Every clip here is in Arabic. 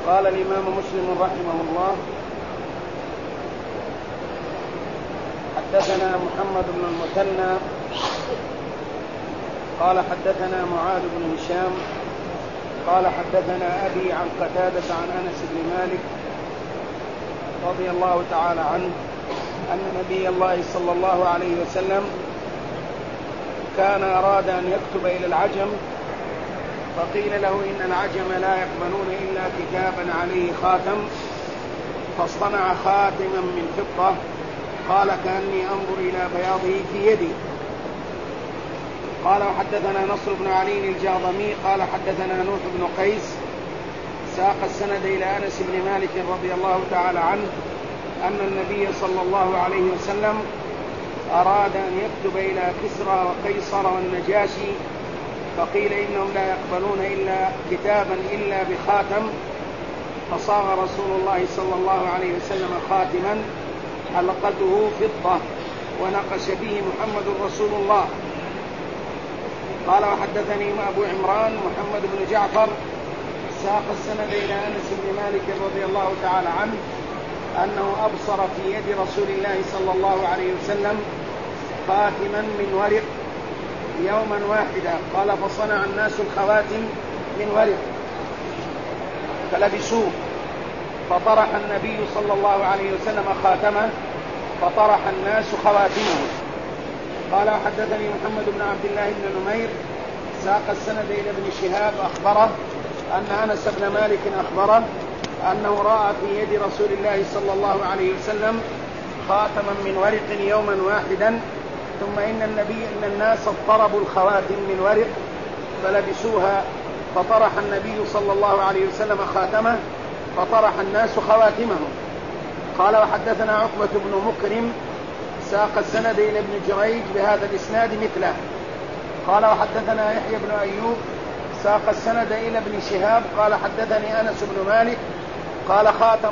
قال الإمام مسلم رحمه الله: حدثنا محمد بن المثنى قال حدثنا معاذ بن هشام قال حدثنا أبي عن قتادة عن أنس بن مالك رضي الله تعالى عنه أن نبي الله صلى الله عليه وسلم كان أراد أن يكتب إلى العجم، فقيل له إن العجم لا يقبلون إلا كتابا عليه خاتم، فاصطنع خاتما من فضة، قال كأني أنظر إلى بياضه في يدي. قال وحدثنا نصر بن علي الجاضمي قال حدثنا نوح بن قيس ساق السند إلى أنس بن مالك رضي الله تعالى عنه أن النبي صلى الله عليه وسلم أراد أن يكتب إلى كسرى وقيصر والنجاشي، فقيل إنهم لا يقبلون إلا كتابا إلا بخاتم، فصاغ رسول الله صلى الله عليه وسلم خاتما حلقته فضة ونقش به محمد رسول الله. قال وحدثني أبو عمران محمد بن جعفر ساق السند إلى أنس بن مالك رضي الله تعالى عنه أنه أبصر في يد رسول الله صلى الله عليه وسلم خاتما من ورق يوما واحدا، قال فصنع الناس الخواتم من ورق فلبسوه، فطرح النبي صلى الله عليه وسلم خاتمه فطرح الناس خواتمه. قال حدثني محمد بن عبد الله بن نمير ساق السند إلى ابن شهاب أخبره أن أنس بن مالك أخبره أنه رأى في يد رسول الله صلى الله عليه وسلم خاتما من ورق يوما واحدا، ثم إن الناس اضطربوا الخواتم من ورق فلبسوها، فطرح النبي صلى الله عليه وسلم خاتمه فطرح الناس خواتمهم. قال وحدثنا عقبة بن مكرم ساق السند إلى ابن جريج بهذا الإسناد مثله. قال وحدثنا يحيى بن أيوب ساق السند إلى ابن شهاب قال حدثني أنس بن مالك قال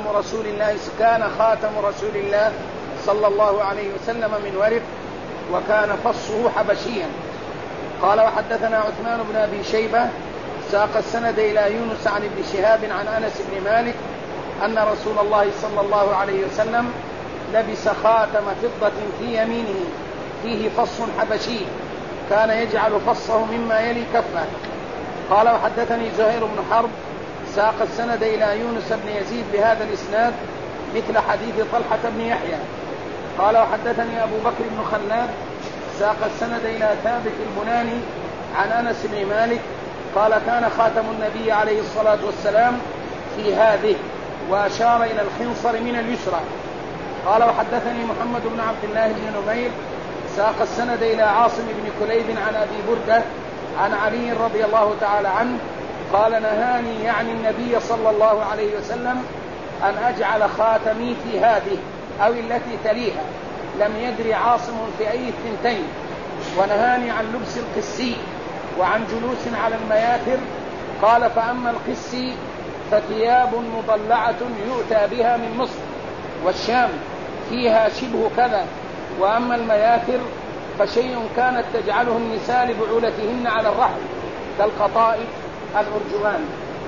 كان خاتم رسول الله صلى الله عليه وسلم من ورق وكان فصه حبشيا. قال وحدثنا عثمان بن أبي شيبة ساق السند إلى يونس عن ابن شهاب عن أنس بن مالك أن رسول الله صلى الله عليه وسلم لبس خاتم فضة في يمينه فيه فص حبشي كان يجعل فصه مما يلي كفه. قال وحدثني زهير بن حرب ساق السند إلى يونس بن يزيد بهذا الإسناد مثل حديث طلحة بن يحيى. قال وحدثني أبو بكر بن خلاد ساق السند إلى ثابت البناني عن أنس بن مالك قال كان خاتم النبي عليه الصلاة والسلام في هذه، وأشار إلى الخنصر من اليسرى. قال وحدثني محمد بن عبد الله بن نمير ساق السند إلى عاصم بن كليب عن أبي بردة عن علي رضي الله تعالى عنه قال نهاني يعني النبي صلى الله عليه وسلم أن أجعل خاتمي في هذه أو التي تليها، لم يدري عاصم في أي الثنتين، ونهاني عن لبس القسي وعن جلوس على المياثر. قال فأما القسي فثياب مضلعة يؤتى بها من مصر والشام فيها شبه كذا، وأما المياثر فشيء كانت تجعله النساء لبعولتهن على الرحل كالقطائف الأرجوان.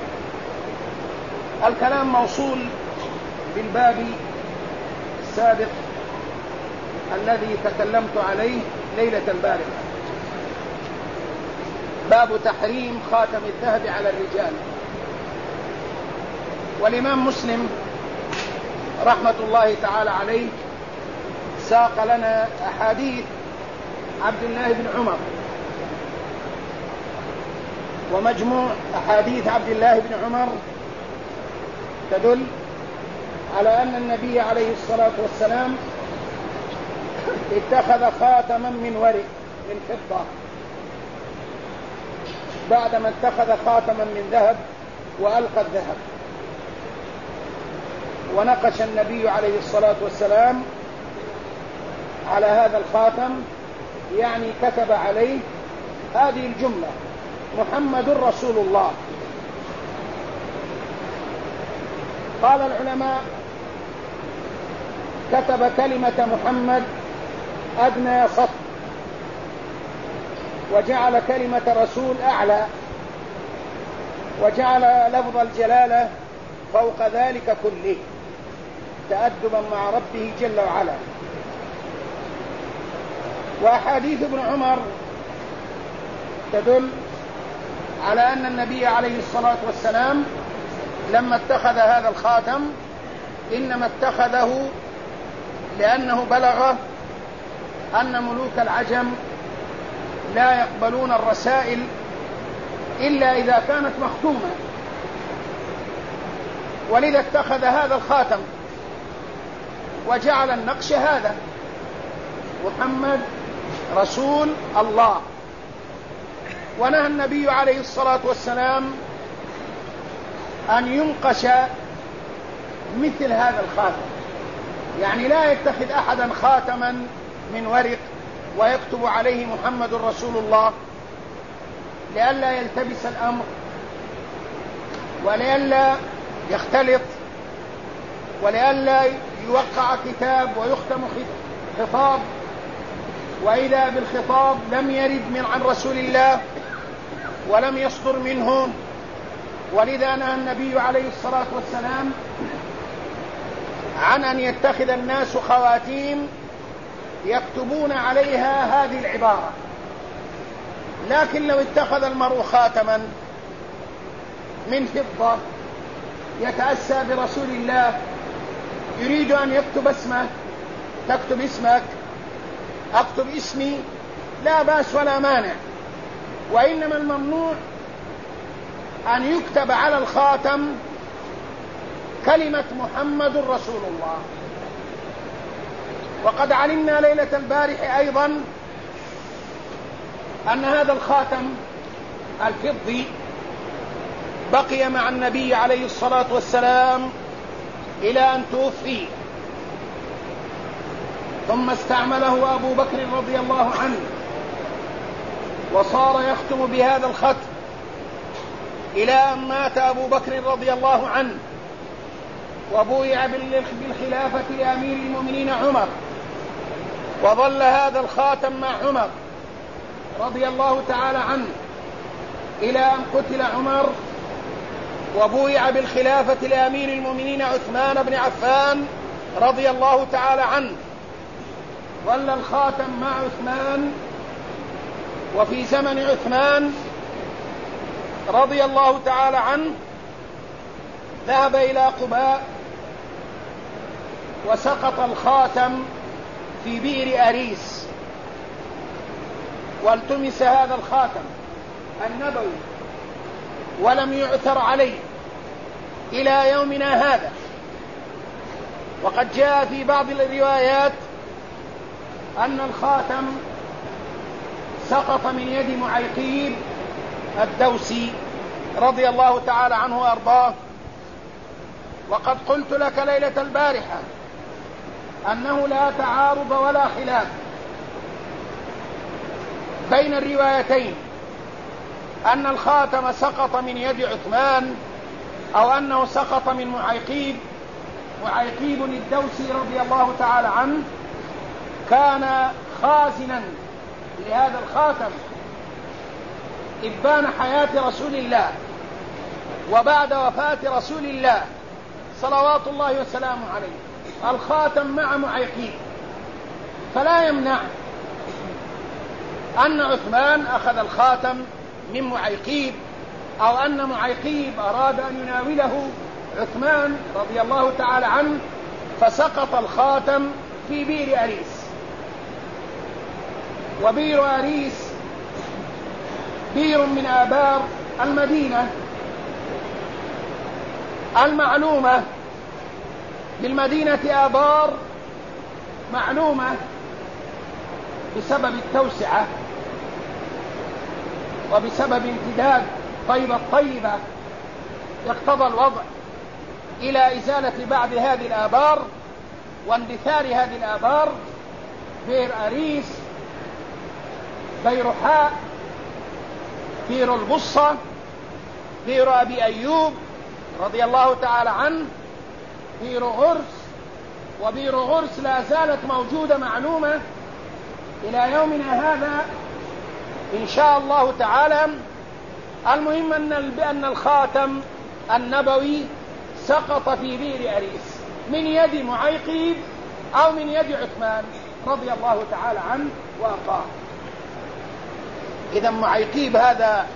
الكلام موصول بالباب السابق الذي تكلمت عليه ليلة البارحة، باب تحريم خاتم الذهب على الرجال. والإمام مسلم رحمة الله تعالى عليه ساق لنا أحاديث عبد الله بن عمر، ومجموع أحاديث عبد الله بن عمر تدل على أن النبي عليه الصلاة والسلام اتخذ خاتما من ورق من فضة بعدما اتخذ خاتما من ذهب وألقى الذهب، ونقش النبي عليه الصلاة والسلام على هذا الخاتم، يعني كتب عليه هذه الجملة محمد رسول الله. قال العلماء كتب كلمة محمد أدنى سطر، وجعل كلمة رسول أعلى، وجعل لفظ الجلالة فوق ذلك كله تأدبا مع ربه جل وعلا. وأحاديث ابن عمر تدل على أن النبي عليه الصلاة والسلام لما اتخذ هذا الخاتم إنما اتخذه لأنه بلغ أن ملوك العجم لا يقبلون الرسائل إلا إذا كانت مختومة، ولذا اتخذ هذا الخاتم وجعل النقش هذا محمد رسول الله. ونهى النبي عليه الصلاة والسلام أن ينقش مثل هذا الخاتم، يعني لا يتخذ أحدا خاتما من ورق ويكتب عليه محمد رسول الله، لئلا يلتبس الأمر ولئلا يختلط ولئلا يوقع كتاب ويختم خطاب وإذا بالخطاب لم يرد عن رسول الله ولم يصدر منه. ولذا نهى النبي عليه الصلاة والسلام عن أن يتخذ الناس خواتيم يكتبون عليها هذه العبارة. لكن لو اتخذ المرء خاتما من فضة يتأسى برسول الله يريد أن يكتب اسمه، تكتب اسمك أكتب اسمي، لا بأس ولا مانع. وإنما الممنوع أن يكتب على الخاتم كلمة محمد رسول الله. وقد علمنا ليلة البارح أيضا أن هذا الخاتم الفضي بقي مع النبي عليه الصلاة والسلام إلى أن توفي، ثم استعمله أبو بكر رضي الله عنه وصار يختم بهذا الختم إلى أن مات أبو بكر رضي الله عنه وبويع بالخلافة لأمير المؤمنين عمر، وظل هذا الخاتم مع عمر رضي الله تعالى عنه إلى أن قتل عمر وبويع بالخلافة لأمير المؤمنين عثمان بن عفان رضي الله تعالى عنه. ظل الخاتم مع عثمان، وفي زمن عثمان رضي الله تعالى عنه ذهب إلى قباء وسقط الخاتم في بئر أريس، والتمس هذا الخاتم النبوي ولم يعثر عليه إلى يومنا هذا. وقد جاء في بعض الروايات أن الخاتم سقط من يد معيقيب الدوسي رضي الله تعالى عنه وأرضاه. وقد قلت لك ليلة البارحة أنه لا تعارض ولا خلاف بين الروايتين، أن الخاتم سقط من يد عثمان أو أنه سقط من معيقيب الدوسي رضي الله تعالى عنه. كان خازنا لهذا الخاتم إبان حياة رسول الله وبعد وفاة رسول الله صلوات الله وسلامه عليه الخاتم مع معيقيب، فلا يمنع أن عثمان أخذ الخاتم من معيقيب أو أن معيقيب أراد أن يناوله عثمان رضي الله تعالى عنه فسقط الخاتم في بئر أريس. وبئر أريس بئر من آبار المدينة المعلومة، بالمدينة آبار معلومة بسبب التوسعة وبسبب امتداد طيبة الطيبة يقتضى الوضع إلى إزالة بعض هذه الآبار واندثار هذه الآبار. بئر أريس، بئر حاء، بئر البصة، بئر أبي أيوب رضي الله تعالى عنه، بئر غرس. وبئر غرس لا زالت موجودة معلومة إلى يومنا هذا إن شاء الله تعالى. المهم أن الخاتم النبوي سقط في بئر أريس من يد معيقيب أو من يد عثمان رضي الله تعالى عنه وأرضاه. إذا معيقيب هذا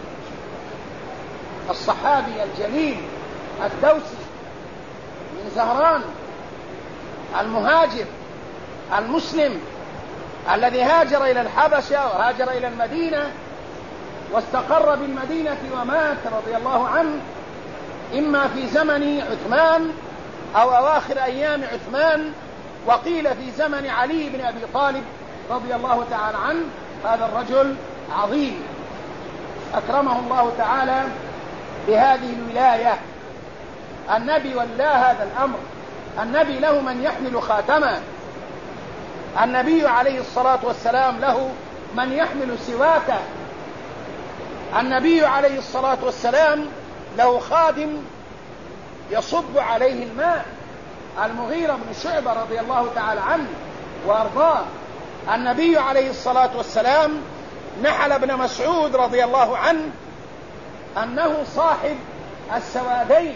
الصحابي الجليل الدوسي من زهران المهاجر المسلم الذي هاجر إلى الحبشة وهاجر إلى المدينة واستقر بالمدينة ومات رضي الله عنه إما في زمن عثمان أو أواخر أيام عثمان، وقيل في زمن علي بن أبي طالب رضي الله تعالى عنه. هذا الرجل عظيم أكرمه الله تعالى بهذه الولاية. النبي ولا هذا الأمر، النبي له من يحمل خاتمه، النبي عليه الصلاة والسلام له من يحمل سواكه، النبي عليه الصلاة والسلام له خادم يصب عليه الماء، المغيرة بن شعبة رضي الله تعالى عنه وأرضاه. النبي عليه الصلاة والسلام نحل ابن مسعود رضي الله عنه أنه صاحب السوادين.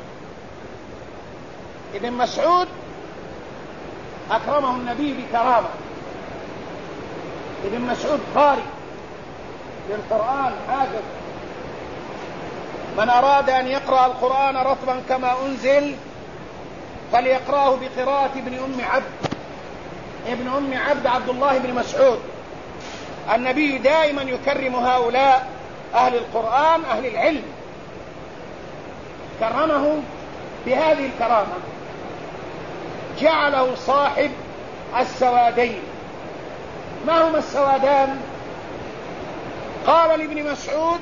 ابن مسعود أكرمه النبي بكرامة. ابن مسعود قارئ للقرآن حافظ. من أراد أن يقرأ القرآن رطبا كما أنزل فليقرأه بقراءة ابن أم عبد. ابن أم عبد عبد الله بن مسعود. النبي دائما يكرم هؤلاء أهل القرآن أهل العلم، كرمه بهذه الكرامة، جعله صاحب السوادين. ما هما السوادان؟ قال لابن مسعود: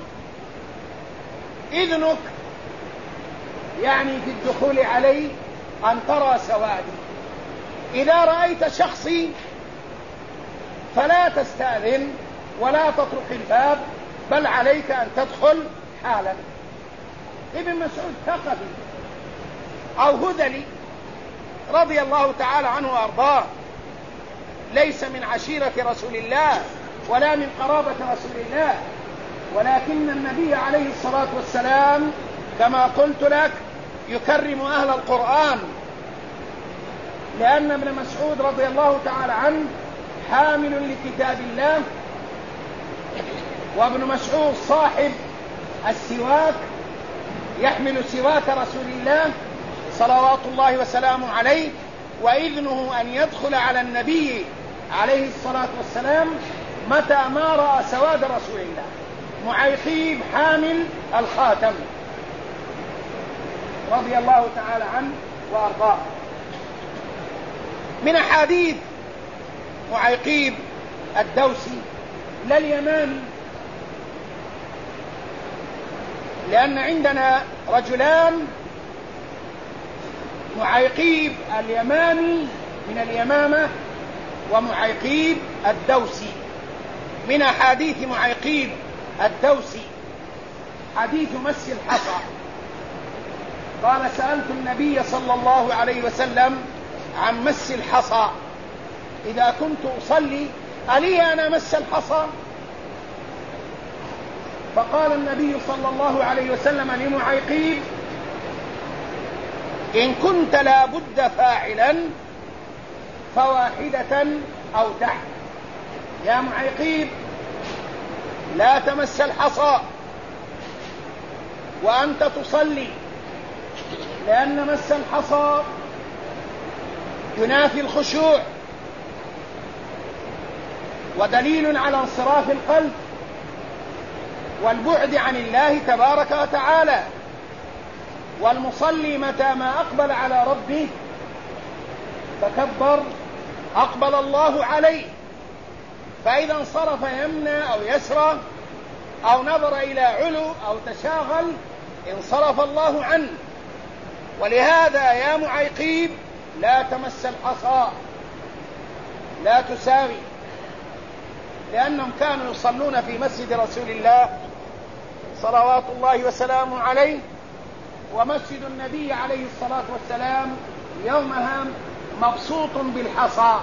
إذنك يعني في الدخول علي أن ترى سوادي، إذا رأيت شخصي فلا تستأذن ولا تطرق الباب، بل عليك أن تدخل حالا. ابن مسعود ثقفي أو هذلي رضي الله تعالى عنه وأرضاه، ليس من عشيرة رسول الله ولا من قرابة رسول الله، ولكن النبي عليه الصلاة والسلام كما قلت لك يكرم أهل القرآن، لأن ابن مسعود رضي الله تعالى عنه حامل لكتاب الله، وابن مسعود صاحب السواك، يحمل سواك رسول الله صلوات الله وسلامه عليه، وإذنه أن يدخل على النبي عليه الصلاة والسلام متى ما رأى سواد رسول الله. معيقيب حامل الخاتم رضي الله تعالى عنه وأرضاه. من أحاديث معيقيب الدوسي لا اليماني، لأن عندنا رجلان، معيقيب اليماني من اليمامة ومعيقيب الدوسي. من أحاديث معيقيب الدوسي حديث مس الحصى. قال: سألت النبي صلى الله عليه وسلم عن مس الحصى، إذا كنت أصلي ألي أنا مس الحصى؟ فقال النبي صلى الله عليه وسلم لمعيقيب: إن كنت لا بد فاعلا فواحدة أو دع. يا معيقيب لا تمس الحصى وأنت تصلي، لأن مس الحصى ينافي الخشوع ودليل على انصراف القلب والبعد عن الله تبارك وتعالى. والمصلي متى ما أقبل على ربه فكبر أقبل الله عليه، فإذا انصرف يمنى أو يسرى أو نظر إلى علو أو تشاغل انصرف الله عنه. ولهذا يا معيقيب لا تمس الحصى، لا تساوي، لأنهم كانوا يصلون في مسجد رسول الله صلوات الله وسلامه عليه، ومسجد النبي عليه الصلاة والسلام يومها مبسوط بالحصى،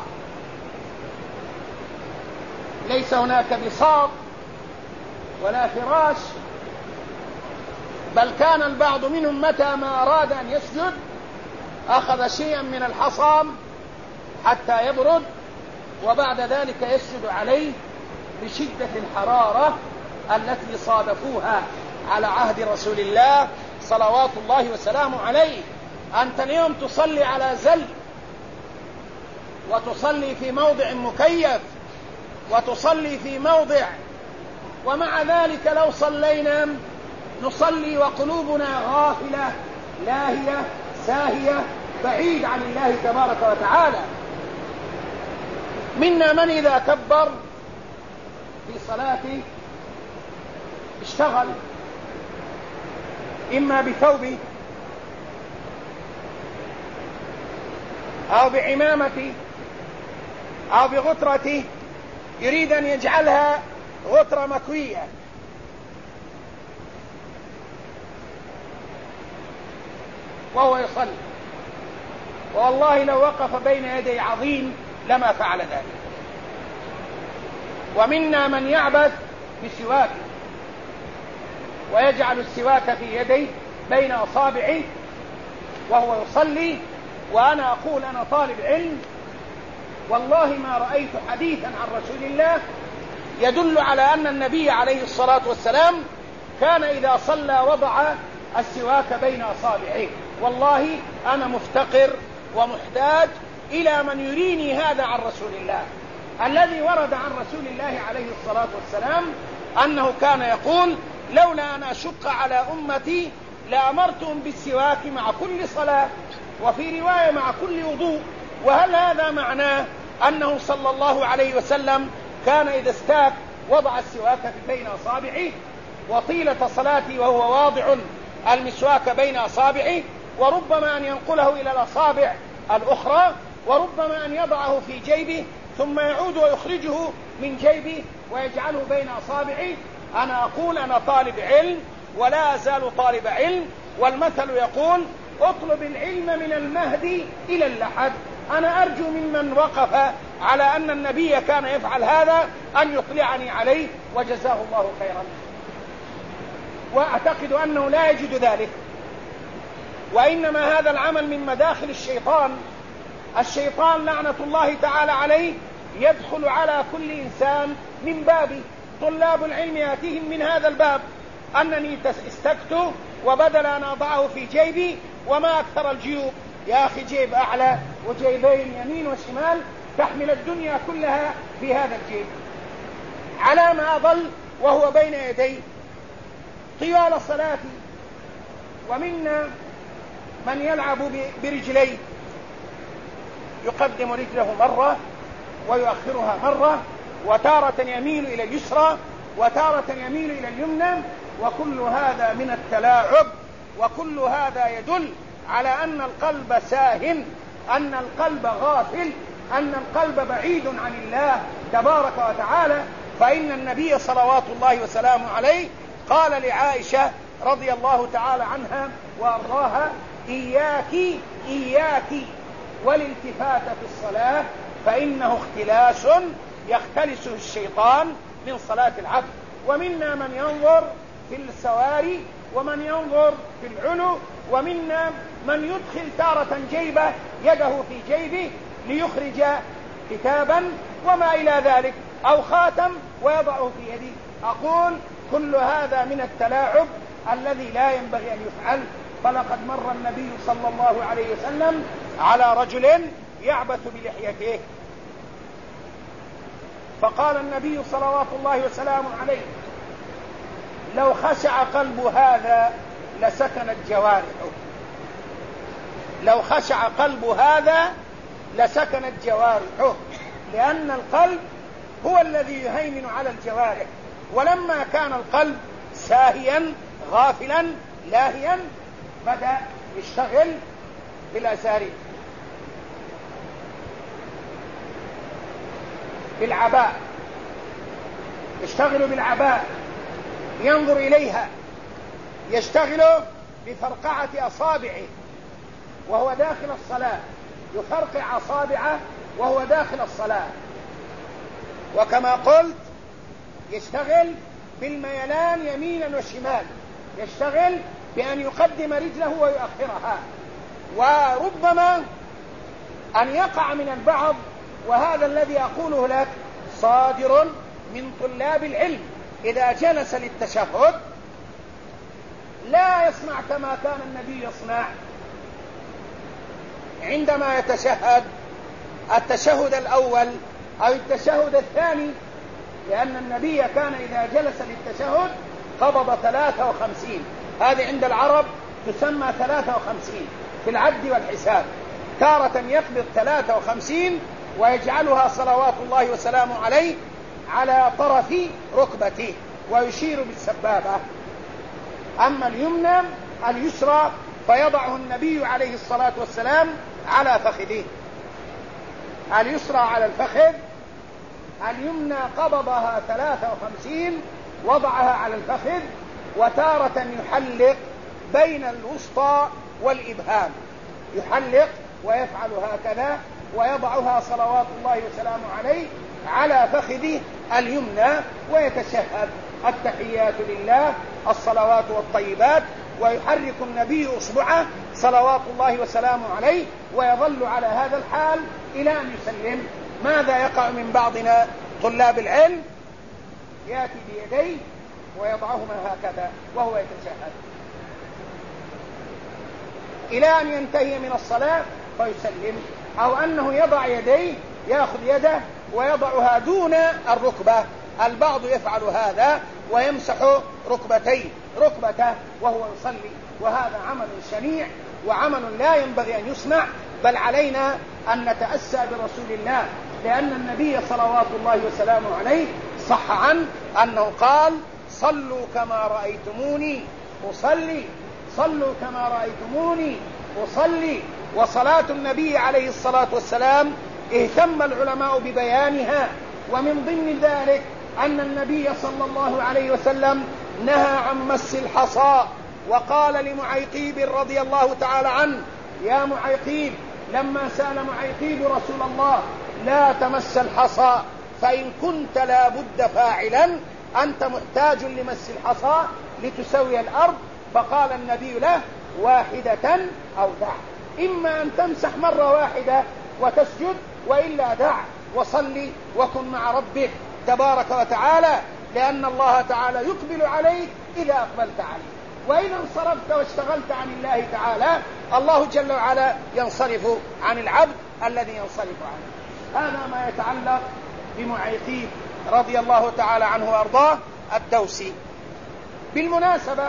ليس هناك بساط ولا فراش بل كان البعض منهم متى ما أراد أن يسجد أخذ شيئا من الحصى حتى يبرد، وبعد ذلك يسجد عليه بشدة الحرارة التي صادفوها على عهد رسول الله صلوات الله وسلامه عليه. أنت اليوم تصلي على زل، وتصلي في موضع مكيف، وتصلي في موضع، ومع ذلك لو صلينا نصلي وقلوبنا غافلة لاهية ساهية بعيد عن الله تبارك وتعالى. منا من إذا كبر في صلاته اشتغل إما بثوبه أو بعمامته أو بغترته، يريد أن يجعلها غترة مكوية، وهو يصلي، والله لو وقف بين يدي عظيم لما فعل ذلك. ومنا من يعبث بسواكه ويجعل السواك في يديه بين أصابعه وهو يصلي. وأنا أقول أنا طالب علم، والله ما رأيت حديثا عن رسول الله يدل على أن النبي عليه الصلاة والسلام كان إذا صلى وضع السواك بين أصابعه. والله أنا مفتقر ومحتاج إلى من يريني هذا عن رسول الله. الذي ورد عن رسول الله عليه الصلاة والسلام أنه كان يقول: لولا أن أشق على أمتي لأمرتهم بالسواك مع كل صلاة، وفي رواية مع كل وضوء. وهل هذا معناه أنه صلى الله عليه وسلم كان إذا استاك وضع السواك بين أصابعه وطيلة صلاته وهو واضع المسواك بين أصابعه، وربما أن ينقله إلى الأصابع الأخرى، وربما أن يضعه في جيبه ثم يعود ويخرجه من جيبه ويجعله بين أصابعه؟ أنا أقول أنا طالب علم ولا أزال طالب علم، والمثل يقول: اطلب العلم من المهد إلى اللحد. أنا أرجو ممن وقف على أن النبي كان يفعل هذا أن يطلعني عليه، وجزاه الله خيرا. وأعتقد أنه لا يجد ذلك، وإنما هذا العمل من مداخل الشيطان. الشيطان لعنة الله تعالى عليه يدخل على كل إنسان من بابه. طلاب العلم يأتيهم من هذا الباب: أنني استكت وبدل أن أضعه في جيبي، وما أكثر الجيوب يا أخي، جيب أعلى وجيبين يمين وشمال تحمل الدنيا كلها في هذا الجيب، على ما أظل وهو بين يدي طوال صلاته. ومنا من يلعب برجليه، يقدم رجله مرة ويؤخرها مرة، وتارة يميل إلى اليسرى وتارة يميل إلى اليمنى، وكل هذا من التلاعب، وكل هذا يدل على أن القلب ساهن، أن القلب غافل، أن القلب بعيد عن الله تبارك وتعالى. فإن النبي صلوات الله وسلامه عليه قال لعائشة رضي الله تعالى عنها وأرضاها: إياك إياك والالتفات في الصلاة، فإنه اختلاس يختلسه الشيطان من صلاة العبد. ومنا من ينظر في السواري، ومن ينظر في العلو، ومنا من يدخل تارة جيبه يده في جيبه ليخرج كتابا وما إلى ذلك، أو خاتم ويضعه في يده. أقول كل هذا من التلاعب الذي لا ينبغي أن يفعل. فلقد مر النبي صلى الله عليه وسلم على رجل يعبث بلحيته، فقال النبي صلوات الله وسلامه عليه: لو خشع قلب هذا لسكنت جوارحه. لو خشع قلب هذا لسكنت جوارحه، لأن القلب هو الذي يهيمن على الجوارح. ولما كان القلب ساهيا غافلا لاهيا بدأ يشتغل بالأسارير، بالعباء، يشتغل بالعباء، ينظر إليها، يشتغل بفرقعة أصابعه وهو داخل الصلاة، يفرقع أصابعه وهو داخل الصلاة. وكما قلت يشتغل بالميلان يمينا وشمال، يشتغل بأن يقدم رجله ويؤخرها. وربما أن يقع من البعض، وهذا الذي أقوله لك صادر من طلاب العلم، إذا جلس للتشهد لا يصنع كما كان النبي يصنع عندما يتشهد التشهد الأول أو التشهد الثاني، لأن النبي كان إذا جلس للتشهد قبض 53. هذه عند العرب تسمى 53 في العد والحساب. تارة يقبض 53 ويجعلها صلوات الله وسلامه عليه على طرف ركبته ويشير بالسبابة. أما اليمنى اليسرى فيضعه النبي عليه الصلاة والسلام على فخذه، اليسرى على الفخذ، اليمنى قبضها 53 وضعها على الفخذ، وتارة يحلق بين الوسطى والإبهام، يحلق ويفعل هكذا ويضعها صلوات الله وسلامه عليه على فخذه اليمنى ويتشهد التحيات لله الصلوات والطيبات، ويحرك النبي أصبعه صلوات الله وسلامه عليه ويظل على هذا الحال إلى أن يسلم. ماذا يقع من بعضنا طلاب العلم؟ يأتي بيديه ويضعهما هكذا وهو يتشهد إلى أن ينتهي من الصلاة فيسلم، أو أنه يضع يديه، يأخذ يده ويضعها دون الركبة. البعض يفعل هذا ويمسح ركبته وهو يصلي، وهذا عمل شنيع وعمل لا ينبغي أن يصنع، بل علينا أن نتأسى برسول الله، لأن النبي صلوات الله وسلامه عليه صح عنه أنه قال: صلوا كما رأيتموني أصلي، صلوا كما رأيتموني أصلي. وصلاة النبي عليه الصلاة والسلام اهتم العلماء ببيانها، ومن ضمن ذلك أن النبي صلى الله عليه وسلم نهى عن مس الحصى، وقال لمعيقيب رضي الله تعالى عنه: يا معيقيب، لما سأل معيقيب رسول الله: لا تمس الحصى فإن كنت لا بد فاعلا، أنت محتاج لمس الحصى لتسوي الأرض، فقال النبي له: واحدة أو دع، إما أن تمسح مرة واحدة وتسجد، وإلا دع وصلي وكن مع ربك تبارك وتعالى، لأن الله تعالى يقبل عليك إذا أقبلت عليه، وإذا انصرفت واشتغلت عن الله تعالى الله جل وعلا ينصرف عن العبد الذي ينصرف عنه. هذا ما يتعلق بمعيقيب رضي الله تعالى عنه وأرضاه الدوسي. بالمناسبة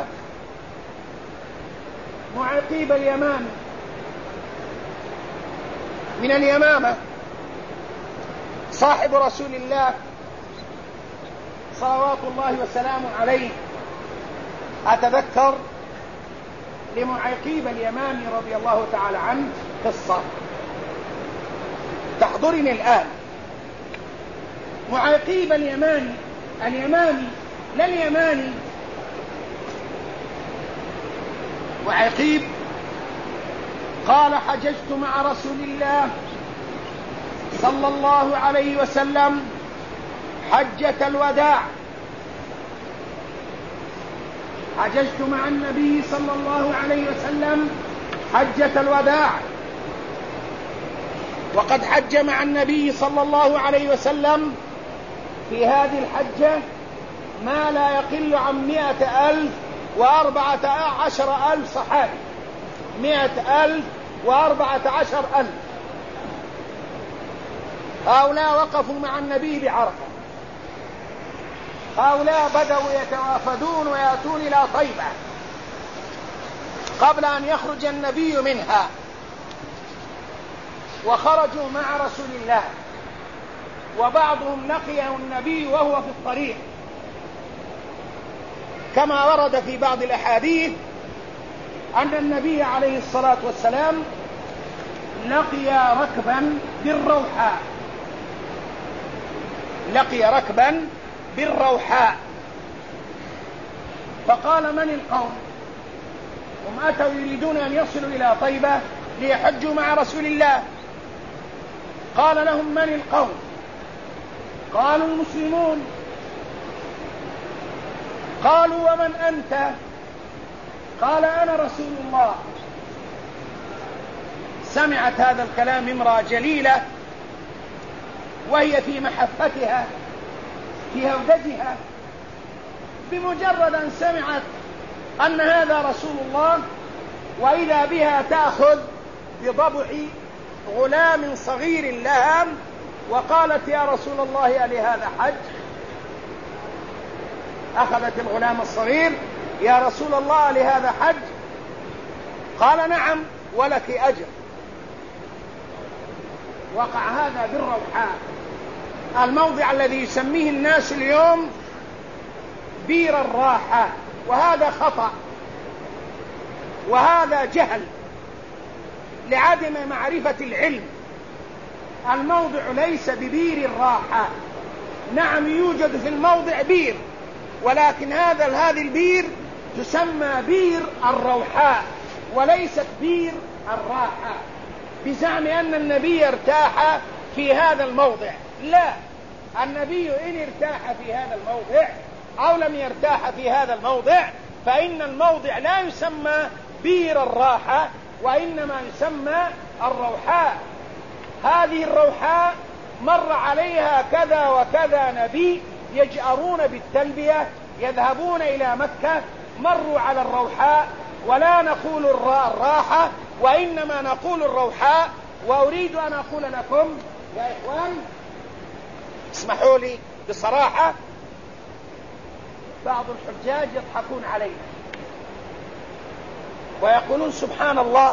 معيقيب اليمان من اليمامة، صاحب رسول الله صلوات الله وسلامه عليه. أتذكر لمعيقيب اليماني رضي الله تعالى عنه قصة تحضرني الآن. معيقيب اليماني لا اليماني، معيقيب قال: حججت مع رسول الله صلى الله عليه وسلم حجة الوداع، حججت مع النبي صلى الله عليه وسلم حجة الوداع، وقد حج مع النبي صلى الله عليه وسلم في هذه الحجة ما لا يقل عن 114,000 صحابي، 114,000. هؤلاء وقفوا مع النبي بعرفة، هؤلاء بدأوا يتوافدون ويأتون إلى طيبة قبل أن يخرج النبي منها، وخرجوا مع رسول الله، وبعضهم لقيه النبي وهو في الطريق، كما ورد في بعض الأحاديث أن النبي عليه الصلاة والسلام لقي ركبا بالروحاء، فقال: من القوم؟ هم أتوا يريدون أن يصلوا إلى طيبة ليحجوا مع رسول الله. قال لهم: من القوم؟ قالوا: المسلمون. قالوا: ومن أنت؟ قال أنا رسول الله. سمعت هذا الكلام امرأة جليلة وهي في محفتها في هودجها، بمجرد أن سمعت أن هذا رسول الله وإذا بها تأخذ بضبع غلام صغير لها وقالت يا رسول الله ألي هذا حج؟ أخذت الغلام الصغير يا رسول الله ألي هذا حج؟ قال نعم ولك أجر. وقع هذا بالروحاء، الموضع الذي يسميه الناس اليوم بير الراحة، وهذا خطأ وهذا جهل لعدم معرفة العلم. الموضع ليس ببير الراحة، نعم يوجد في الموضع بير، ولكن هذه البير تسمى بير الروحاء وليست بير الراحة، بزعم أن النبي ارتاح في هذا الموضع. لا، النبي إن ارتاح في هذا الموضع أو لم يرتاح في هذا الموضع فإن الموضع لا يسمى بير الراحة وإنما يسمى الروحاء. هذه الروحاء مر عليها كذا وكذا نبي يجأرون بالتلبية يذهبون إلى مكة، مروا على الروحاء، ولا نقول الراحة وإنما نقول الروحاء. وأريد أن أقول لكم يا إخوان، اسمحوا لي بصراحة، بعض الحجاج يضحكون علينا ويقولون سبحان الله،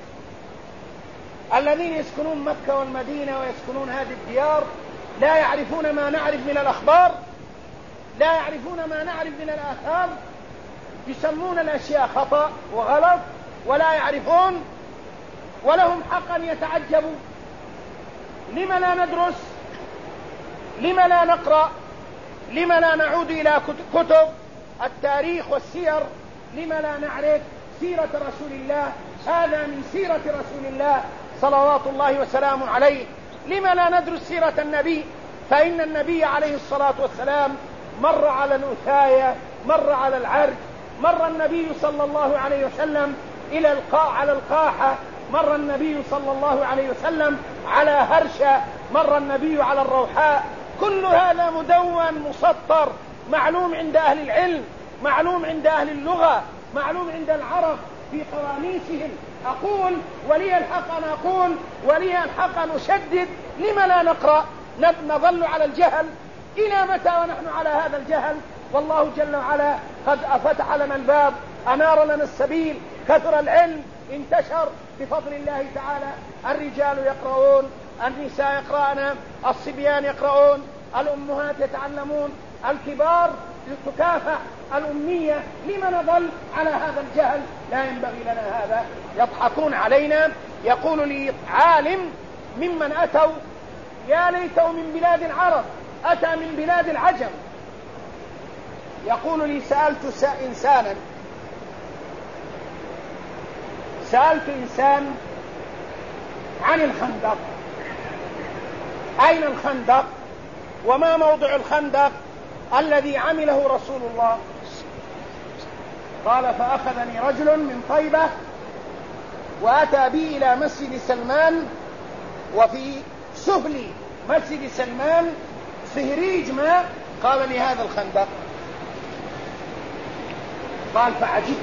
الذين يسكنون مكة والمدينة ويسكنون هذه الديار لا يعرفون ما نعرف من الأخبار، لا يعرفون ما نعرف من الآثار، يسمون الأشياء خطأ وغلط ولا يعرفون، ولهم حق أن يتعجبوا. لم لا ندرس؟ لم لا نقرأ؟ لم لا نعود إلى كتب التاريخ والسير؟ لم لا نعرف سيرة رسول الله؟ هذا من سيرة رسول الله صلوات الله وسلامه عليه. لم لا ندرس سيرة النبي؟ فإن النبي عليه الصلاة والسلام مر على الأثاية، مر على العرج، مر النبي صلى الله عليه وسلم على القاحة، مر النبي صلى الله عليه وسلم على هرشة، مر النبي على الروحاء. كل هذا مدون مسطر، معلوم عند أهل العلم، معلوم عند أهل اللغة، معلوم عند العرب في قواميسهم. أقول ولي الحق أن أقول ولي الحق أن أشدد، لم لا نقرأ؟ نظل على الجهل إلى متى ونحن على هذا الجهل؟ والله جل وعلا قد فتح لنا الباب، أنار لنا السبيل، كثر العلم، انتشر بفضل الله تعالى. الرجال يقرؤون، النساء يقرأن، الصبيان يقرؤون، الأمهات يتعلمون، الكبار تكافح الأمية. لما نظل على هذا الجهل؟ لا ينبغي لنا هذا. يضحكون علينا. يقول لي عالم ممن أتوا، يا ليته من بلاد العرب، أتى من بلاد العجم، يقول لي سألت إنسان عن الخندق، أين الخندق وما موضع الخندق الذي عمله رسول الله؟ قال فأخذني رجل من طيبة وأتى بي إلى مسجد سلمان، وفي سفل مسجد سلمان فهريج ماء، قال لي هذا الخندق. قال فعجبت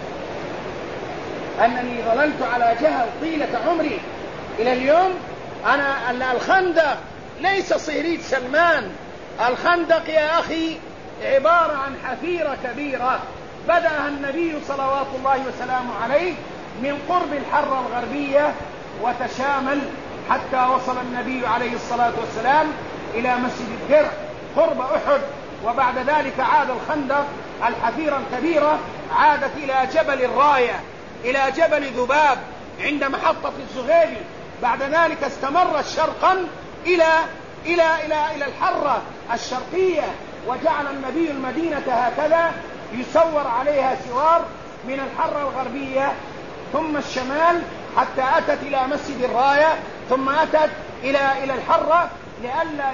أنني ظللت على جهل طيلة عمري إلى اليوم. أنا الخندق ليس صهريج سلمان، الخندق يا أخي عبارة عن حفيرة كبيرة بدأها النبي صلوات الله وسلامه عليه من قرب الحرة الغربية وتشامل حتى وصل النبي عليه الصلاة والسلام إلى مسجد الدرع قرب أحد. وبعد ذلك عاد الخندق الحفيرة الكبيرة عادت إلى جبل الراية، إلى جبل ذباب عند محطة الزغيري. بعد ذلك استمر شرقا إلى الحرة الشرقية، وجعل النبي المدينة هكذا يسور عليها سوار من الحرة الغربية ثم الشمال حتى أتت إلى مسجد الراية، ثم أتت إلى الحرة لئلا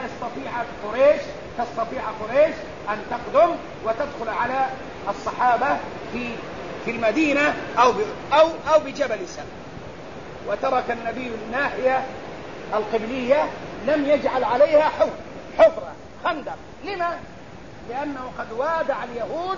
تستطيع قريش أن تقدم وتدخل على الصحابة في المدينة أو بجبل سلم. وترك النبي الناحية القبلية لم يجعل عليها حفرة خندق. لما؟ لأنه قد وادع اليهود،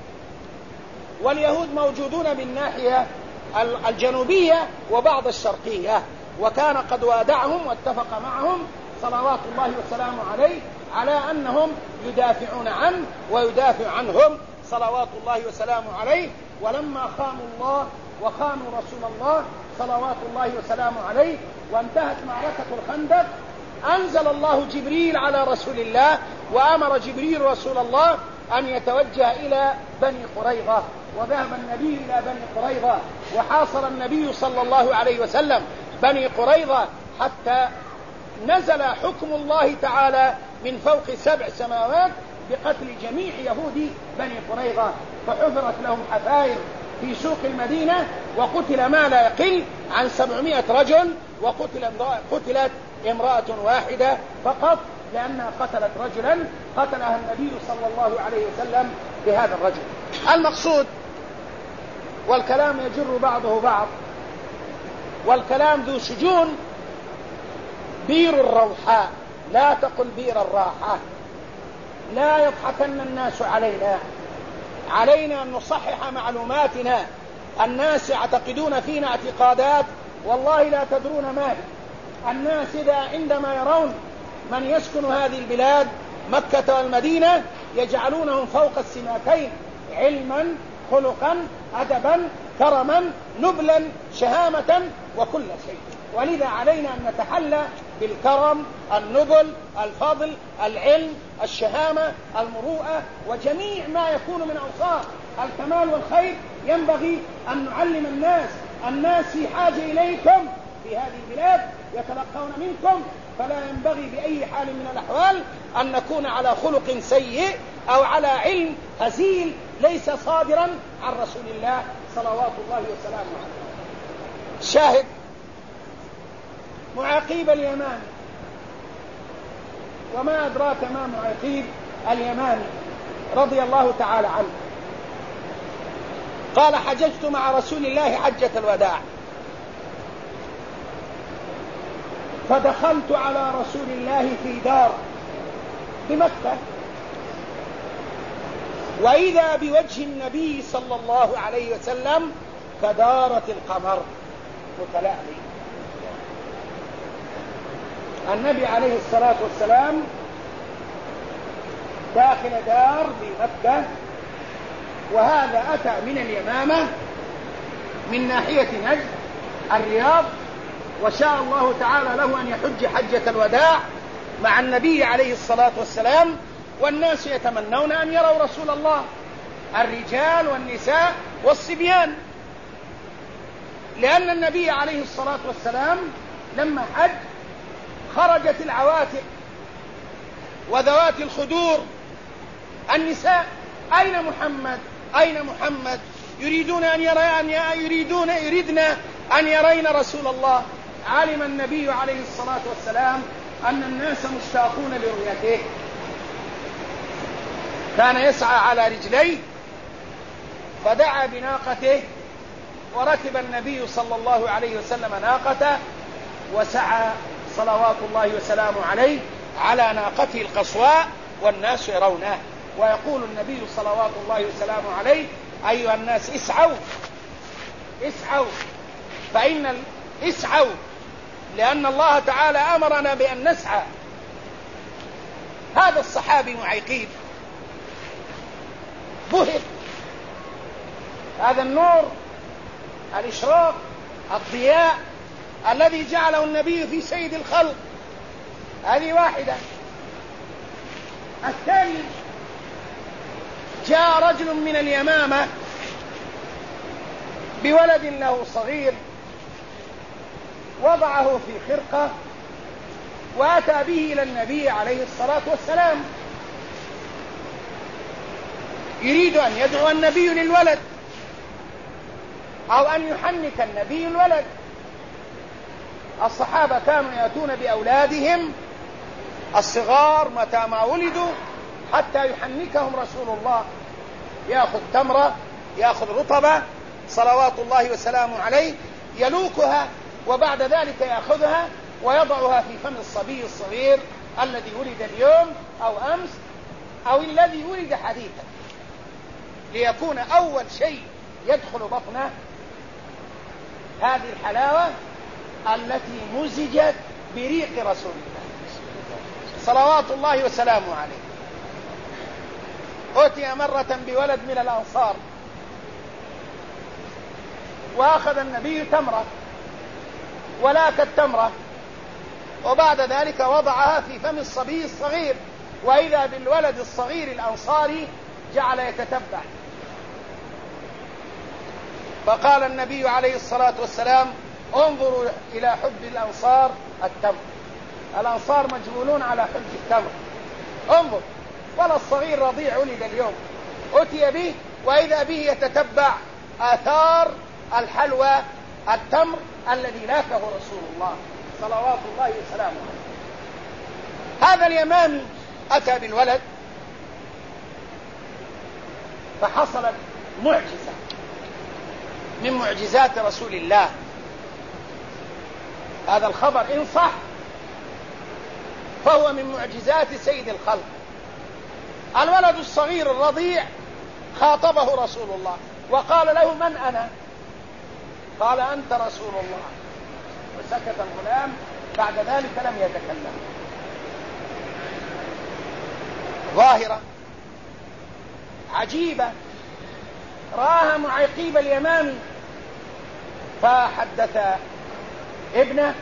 واليهود موجودون بالناحية الجنوبية وبعض الشرقية، وكان قد وادعهم واتفق معهم صلوات الله وسلامه عليه على أنهم يدافعون عنه ويدافع عنهم صلوات الله وسلامه عليه. ولما خانوا الله وخانوا رسول الله صلوات الله وسلامه عليه وانتهت معركة الخندق، أنزل الله جبريل على رسول الله، وأمر جبريل رسول الله أن يتوجه إلى بني قريظة، وذهب النبي إلى بني قريظة، وحاصر النبي صلى الله عليه وسلم بني قريظة حتى نزل حكم الله تعالى من فوق 7 سماوات بقتل جميع يهود بني قريظة، فحفرت لهم حفائر في سوق المدينة، وقتل ما لا يقل عن 700 رجل، وقتلت امرأة واحدة فقط، لأنها قتلت رجلا قتلها النبي صلى الله عليه وسلم بهذا الرجل. المقصود، والكلام يجر بعضه بعض، والكلام ذو شجون، بير الروحاء، لا تقل بير الراحة. لا يضحكن الناس علينا أن نصحح معلوماتنا. الناس يعتقدون فينا اعتقادات والله لا تدرون ما هي. الناس عندما يرون من يسكن هذه البلاد مكة والمدينة يجعلونهم فوق السماكين، علما، خلقا، أدبا، كرما، نبلا، شهامة، وكل شيء. ولذا علينا أن نتحلى بالكرم، النبل، الفضل، العلم، الشهامة، المروءة، وجميع ما يكون من أوصاف الكمال والخير. ينبغي أن نعلم الناس في حاجة إليكم في هذه البلاد، يتلقون منكم، فلا ينبغي بأي حال من الأحوال أن نكون على خلق سيء أو على علم هزيل ليس صادرا عن رسول الله صلوات الله وسلامه عليه. شاهد معاقيب اليماني، وما أدراك ما معاقيب اليماني رضي الله تعالى عنه. قال: حججت مع رسول الله حجة الوداع، فدخلت على رسول الله في دار بمكة، وإذا بوجه النبي صلى الله عليه وسلم كدارة القمر متلألئ. النبي عليه الصلاة والسلام داخل دار بمكة، وهذا أتى من اليمامة من ناحية نجد الرياض، وشاء الله تعالى له أن يحج حجة الوداع مع النبي عليه الصلاة والسلام، والناس يتمنون أن يروا رسول الله، الرجال والنساء والصبيان، لأن النبي عليه الصلاة والسلام لما حج خرجت العواتق وذوات الخدور النساء: أين محمد؟ أين محمد؟ يريدن أن يرين رسول الله. علم النبي عليه الصلاة والسلام أن الناس مشتاقون لرؤيته، كان يسعى على رجليه، فدعا بناقته، وركب النبي صلى الله عليه وسلم ناقته، وسعى صلوات الله وسلامه عليه على ناقته القصواء، والناس يرونه، ويقول النبي صلوات الله وسلامه عليه: أيها الناس اسعوا، اسعوا، لأن الله تعالى أمرنا بأن نسعى. هذا الصحابي معيقيب بهت، هذا النور، الإشراق، الضياء الذي جعله النبي في سيد الخلق. هذه واحدة. الثاني: جاء رجل من اليمامة بولد له صغير، وضعه في خرقة وأتى به إلى النبي عليه الصلاة والسلام، يريد أن يدعو النبي للولد أو أن يحنك النبي الولد. الصحابة كانوا يأتون بأولادهم الصغار متى ما ولدوا حتى يحنكهم رسول الله، يأخذ تمرة، يأخذ رطبة، صلوات الله وسلامه عليه يلوكها، وبعد ذلك يأخذها ويضعها في فم الصبي الصغير الذي ولد اليوم أو أمس أو الذي ولد حديثا، ليكون أول شيء يدخل بطنه هذه الحلاوة التي مزجت بريق رسول الله صلوات الله وسلامه عليه. أتي مرة بولد من الأنصار، وأخذ النبي تمرة ولاك التمرة، وبعد ذلك وضعها في فم الصبي الصغير، وإذا بالولد الصغير الأنصاري جعل يتتبع، فقال النبي عليه الصلاة والسلام: انظروا إلى حب الأنصار التمر، الأنصار مجبولون على حب التمر، انظر، ولا الصغير رضيع ولد اليوم، أتي به وإذا به يتتبع آثار الحلوى التمر الذي لاكه رسول الله صلوات الله وسلامه عليه. هذا اليمامي أتى بالولد، فحصلت معجزة من معجزات رسول الله. هذا الخبر إن صح فهو من معجزات سيد الخلق. الولد الصغير الرضيع خاطبه رسول الله وقال له: من أنا؟ قال: أنت رسول الله. وسكت الغلام، بعد ذلك لم يتكلم. ظاهرة عجيبة رآها معيقيب اليمامي، فحدث ابنه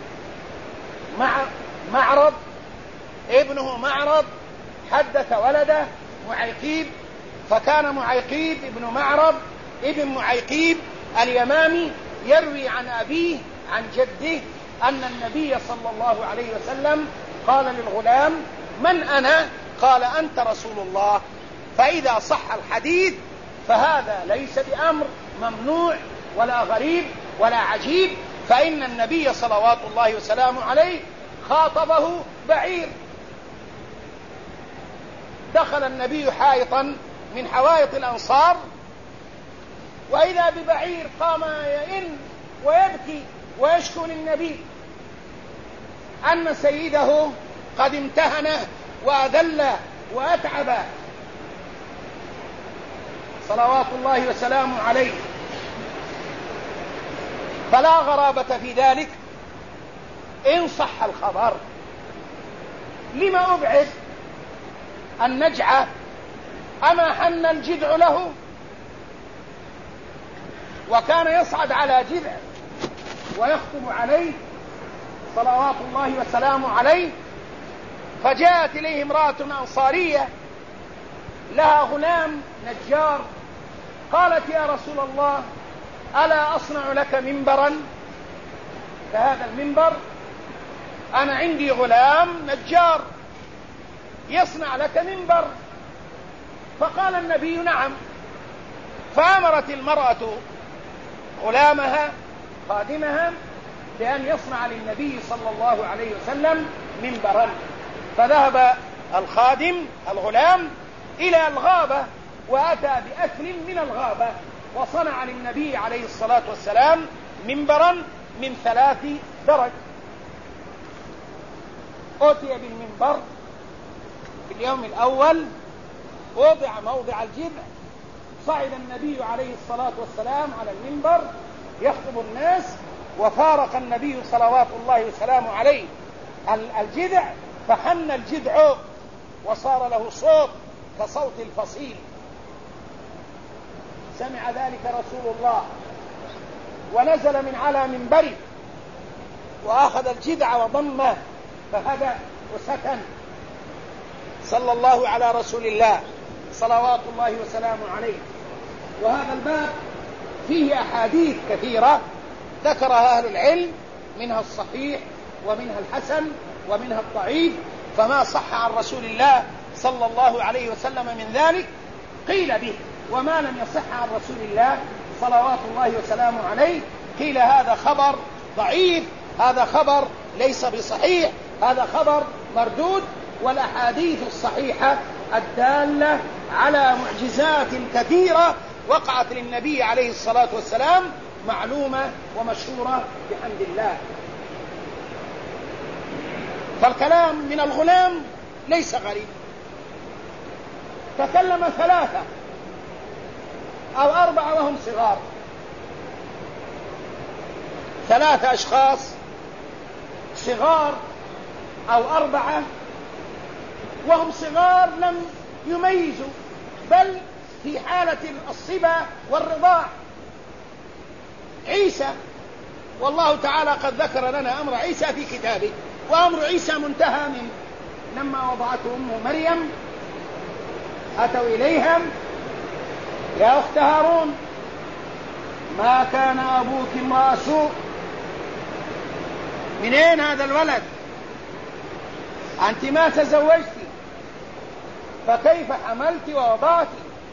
ابنه معرض حدث ولده معيقيب، فكان معيقيب ابن معرض ابن معيقيب اليمامي يروي عن أبيه عن جده أن النبي صلى الله عليه وسلم قال للغلام: من أنا؟ قال: أنت رسول الله. فإذا صح الحديث فهذا ليس بأمر ممنوع ولا غريب ولا عجيب، فإن النبي صلوات الله وسلامه عليه خاطبه بعير. دخل النبي حائطا من حوائط الأنصار، وإذا ببعير قام يئن ويبكي ويشكو للنبي أن سيده قد امتهنه وأذله وأتعبه صلوات الله وسلامه عليه. فلا غرابة في ذلك إن صح الخبر. لما أبعد النجعة؟ أما حن الجذع له؟ وكان يصعد على جذع ويخطب عليه صلوات الله وسلامه عليه. فجاءت إليه امرأة أنصارية لها غلام نجار، قالت: يا رسول الله، ألا أصنع لك منبرا كهذا المنبر؟ أنا عندي غلام نجار يصنع لك منبر. فقال النبي: نعم. فأمرت المرأة غلامها خادمها بأن يصنع للنبي صلى الله عليه وسلم منبرا. فذهب الخادم الغلام إلى الغابة وأتى بأكل من الغابة وصنع للنبي عليه الصلاة والسلام منبرا من 3 درج. أتي بالمنبر في اليوم الأول، وضع موضع الجذع، صعد النبي عليه الصلاة والسلام على المنبر يخطب الناس، وفارق النبي صلوات الله وسلامه عليه الجذع، فحن الجذع وصار له صوت كصوت الفصيل. سمع ذلك رسول الله ونزل من على منبره وأخذ الجذع وضمه فهدأ وسكن صلى الله على رسول الله صلوات الله وسلامه عليه. وهذا الباب فيه أحاديث كثيرة ذكرها أهل العلم، منها الصحيح ومنها الحسن ومنها الضعيف. فما صح عن رسول الله صلى الله عليه وسلم من ذلك قيل به، وما لم يصح عن رسول الله صلوات الله وسلامه عليه قيل هذا خبر ضعيف، هذا خبر ليس بصحيح، هذا خبر مردود. والأحاديث الصحيحة الدالة على معجزات كثيرة وقعت للنبي عليه الصلاة والسلام معلومة ومشهورة بحمد الله. فالكلام من الغلام ليس غريب. تكلم 3 أو 4 وهم صغار، 3 أشخاص صغار أو 4 وهم صغار لم يميزوا، بل في حالة الصبا والرضاع. عيسى، والله تعالى قد ذكر لنا أمر عيسى في كتابه، وأمر عيسى منتهى من لما وضعته أمه مريم أتوا إليهم: يا أخت هارون ما كان أبوك امرأ سوء، منين هذا الولد؟ أنت ما تزوجت، فكيف حملت ووضعت؟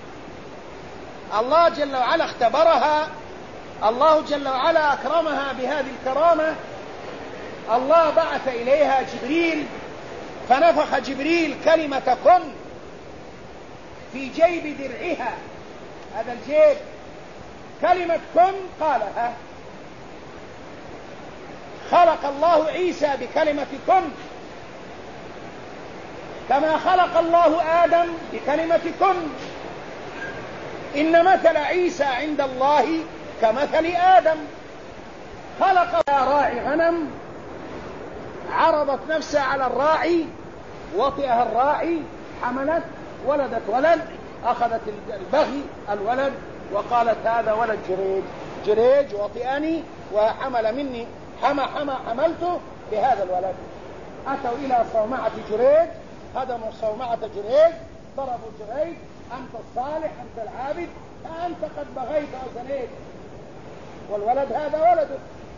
الله جل وعلا اختبرها، الله جل وعلا أكرمها بهذه الكرامة. الله بعث إليها جبريل، فنفخ جبريل كلمة كن في جيب درعها، هذا الجيب، كلمة كن قالها. خلق الله عيسى بكلمة كن، كما خلق الله آدم بكلمة كن. إن مثل عيسى عند الله كمثل آدم. خلق راعي غنم، عرضت نفسها على الراعي، وطئها الراعي، حملت، ولدت ولد، أخذت البغي الولد وقالت هذا ولد جريج، جريج وطئني وحمل مني، حملته بهذا الولد. أتوا إلى صومعة جريج، هدموا صومعة جريج، ضربوا جريج: أنت الصالح، أنت العابد، أنت قد بغيت وزنيت، والولد هذا ولده.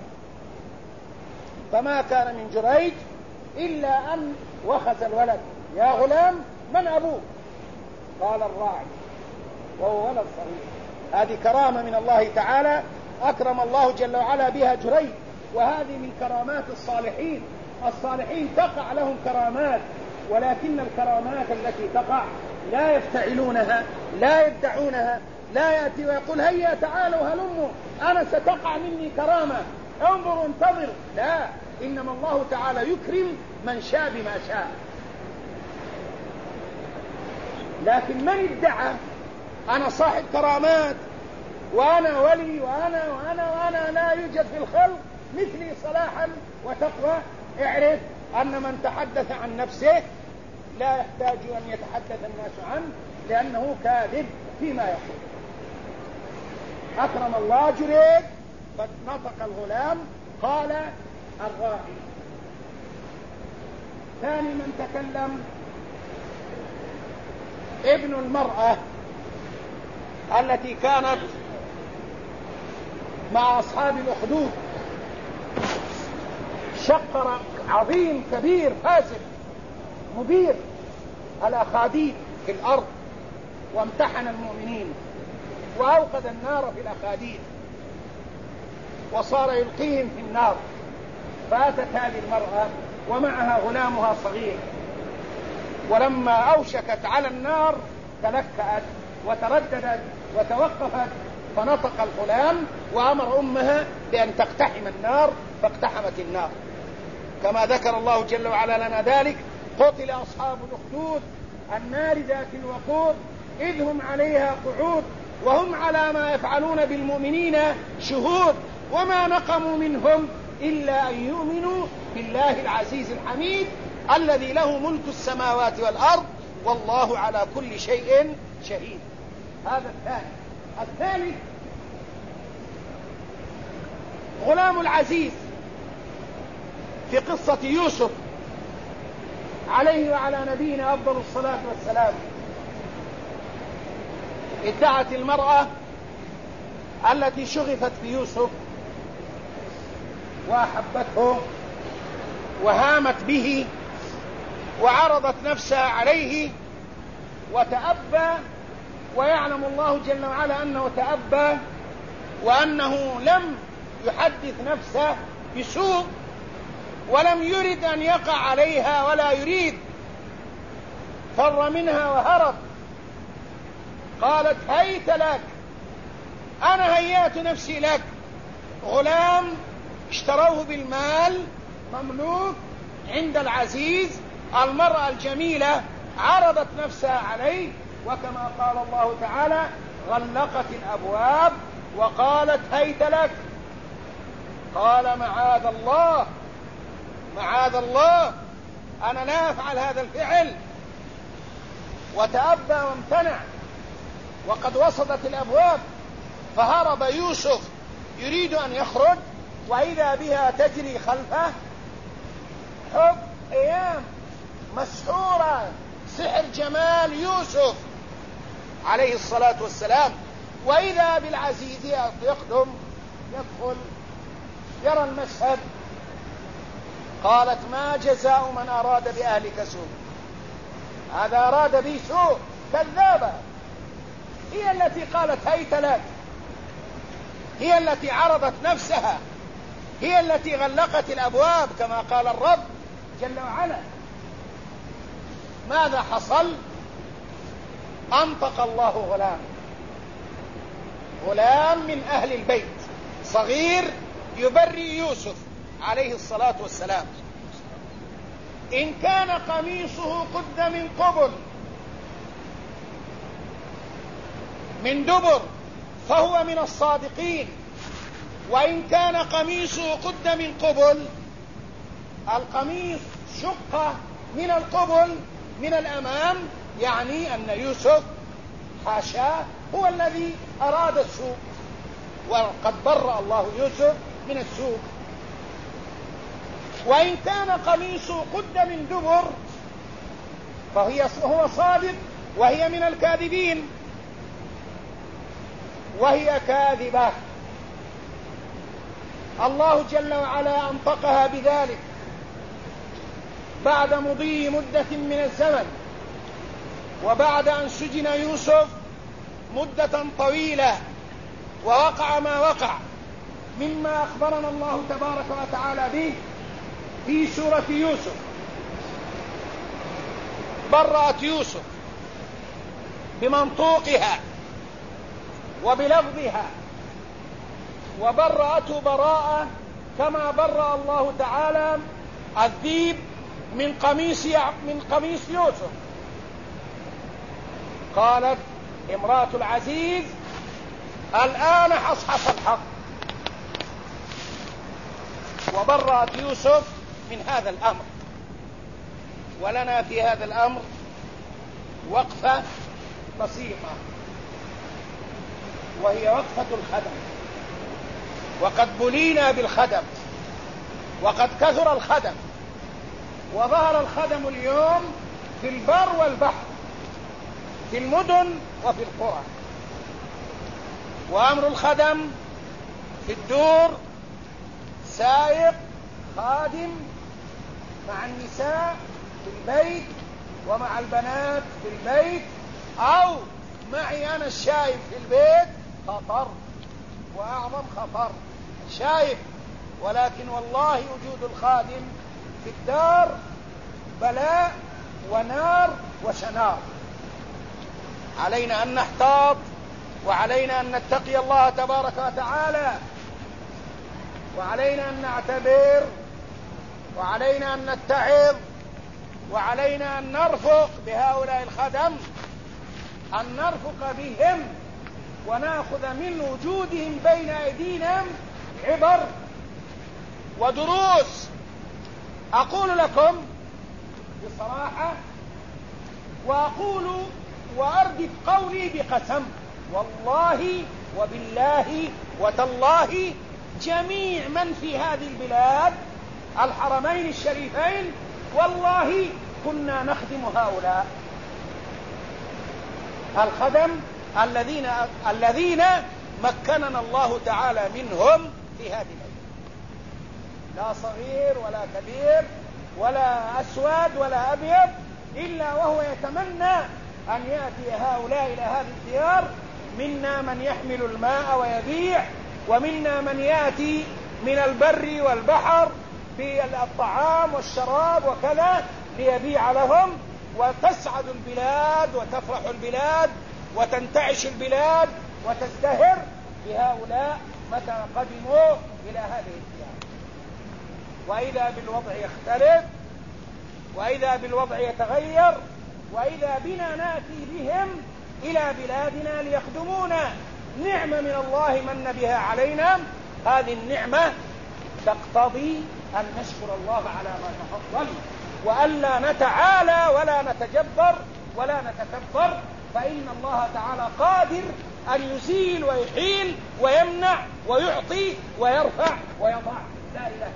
فما كان من جريج إلا أن وخز الولد: يا غلام من أبوك؟ قال الراعي، وهو ولد صغير. هذه كرامة من الله تعالى، أكرم الله جل وعلا بها جريج. وهذه من كرامات الصالحين. الصالحين تقع لهم كرامات، ولكن الكرامات التي تقع لا يفتعلونها، لا يدعونها، لا يأتي ويقول هيا تعالوا هلموا أنا ستقع مني كرامة، انظروا انتظر. لا، إنما الله تعالى يكرم من شاء بما شاء. لكن من ادعى أنا صاحب كرامات وأنا ولي وأنا لا يوجد في الخلق مثلي صلاحا وتقوى، اعرف أن من تحدث عن نفسه لا يحتاج أن يتحدث الناس عنه، لأنه كاذب فيما يقول. أكرم الله جريج، قد نطق الغلام، قال الراعي. ثاني من تكلم ابن المرأة التي كانت مع أصحاب الأخدود، شقر عظيم كبير فاسد مبير الأخاديد في الأرض، وامتحن المؤمنين وأوقد النار في الأخاديد وصار يلقيهم في النار. فأتت هذه المرأة ومعها غلامها صغير، ولما أوشكت على النار تلكأت وترددت وتوقفت، فنطق الغلام وأمر أمها بأن تقتحم النار، فاقتحمت النار. كما ذكر الله جل وعلا لنا ذلك: قتل أصحاب الأخدود النار ذات الوقود إذ هم عليها قعود وهم على ما يفعلون بالمؤمنين شهود وما نقموا منهم إلا أن يؤمنوا بالله العزيز الحميد الذي له ملك السماوات والأرض والله على كل شيء شهيد. هذا الثاني. الثالث غلام العزيز في قصة يوسف عليه وعلى نبينا أفضل الصلاة والسلام. ادعت المرأة التي شغفت بيوسف وأحبته وهامت به وعرضت نفسها عليه وتأبى، ويعلم الله جل وعلا أنه تأبى وأنه لم يحدث نفسه بسوء ولم يرد أن يقع عليها ولا يريد، فر منها وهرب. قالت هيت لك أنا هيأت نفسي لك، غلام اشتروه بالمال، مملوك عند العزيز، المرأة الجميلة عرضت نفسها عليه، وكما قال الله تعالى غلقت الأبواب وقالت هيت لك. قال معاذ الله، معاذ الله، أنا لا أفعل هذا الفعل، وتأبى وامتنع، وقد وصلت الأبواب. فهرب يوسف يريد أن يخرج، وإذا بها تجري خلفه، حب أيام مسحورة، سحر جمال يوسف عليه الصلاة والسلام. وإذا بالعزيز يقدم يدخل يرى المشهد. قالت ما جزاء من أراد بأهلك سوء، هذا أراد بي سوء، كذابة. هي التي قالت هيت لك، هي التي عرضت نفسها، هي التي غلقت الأبواب كما قال الرب جل وعلا. ماذا حصل؟ أنطق الله غلام، غلام من أهل البيت صغير يبري يوسف عليه الصلاة والسلام. إن كان قميصه قد من قبل من دبر فهو من الصادقين، وإن كان قميصه قد من قبل، القميص شق من القبل من الأمام، يعني أن يوسف حاشاه هو الذي أراد السوء، وقد برأ الله يوسف من السوء. وإن كان قميصه قد من دبر فهو صادق وهي من الكاذبين، وهي كاذبة. الله جل وعلا أنطقها بذلك بعد مضي مدة من الزمن، وبعد أن سجن يوسف مدة طويلة، ووقع ما وقع مما أخبرنا الله تبارك وتعالى به في سورة يوسف. برأت يوسف بمنطوقها وبلفظها، وبرأته براءة كما برأ الله تعالى الذيب من قميص يوسف. قالت امرأة العزيز الآن حصحص الحق، وبرأت يوسف من هذا الأمر. ولنا في هذا الأمر وقفة بسيطة، وهي وقفة الخدم. وقد بلينا بالخدم، وقد كثر الخدم، وظهر الخدم اليوم في البر والبحر، في المدن وفي القرى. وأمر الخدم في الدور سائق، خادم، مع النساء في البيت ومع البنات في البيت، أو معي أنا الشايب في البيت، خطر وأعظم خطر. شايب، ولكن والله وجود الخادم في الدار بلاء ونار وشنار. علينا أن نحتاط، وعلينا أن نتقي الله تبارك وتعالى، وعلينا أن نعتبر، وعلينا أن نتعظ، وعلينا أن نرفق بهؤلاء الخدم، أن نرفق بهم ونأخذ من وجودهم بين أيدينا عبر ودروس. أقول لكم بصراحة، وأقول وأردف قولي بقسم، والله وبالله وتالله جميع من في هذه البلاد الحرمين الشريفين والله كنا نخدم هؤلاء الخدم الذين مكننا الله تعالى منهم في هذه الأيام. لا صغير ولا كبير ولا أسود ولا أبيض، إلا وهو يتمنى أن يأتي هؤلاء إلى هذه الديار. منا من يحمل الماء ويبيع، ومنا من يأتي من البر والبحر بالطعام والشراب وكذا ليبيع لهم، وتسعد البلاد وتفرح البلاد وتنتعش البلاد وتزدهر بهؤلاء متى قدموا إلى هذه الديار. وإذا بالوضع يختلف، وإذا بالوضع يتغير، وإذا بنا نأتي بهم إلى بلادنا ليخدمونا. نعمة من الله من بها علينا، هذه النعمة تقتضي أن نشكر الله على ما تفضل، وألا نتعالى ولا نتجبر ولا نتكبر، فإن الله تعالى قادر أن يزيل ويحيل ويمنع ويعطي ويرفع ويضع. لا إله إلا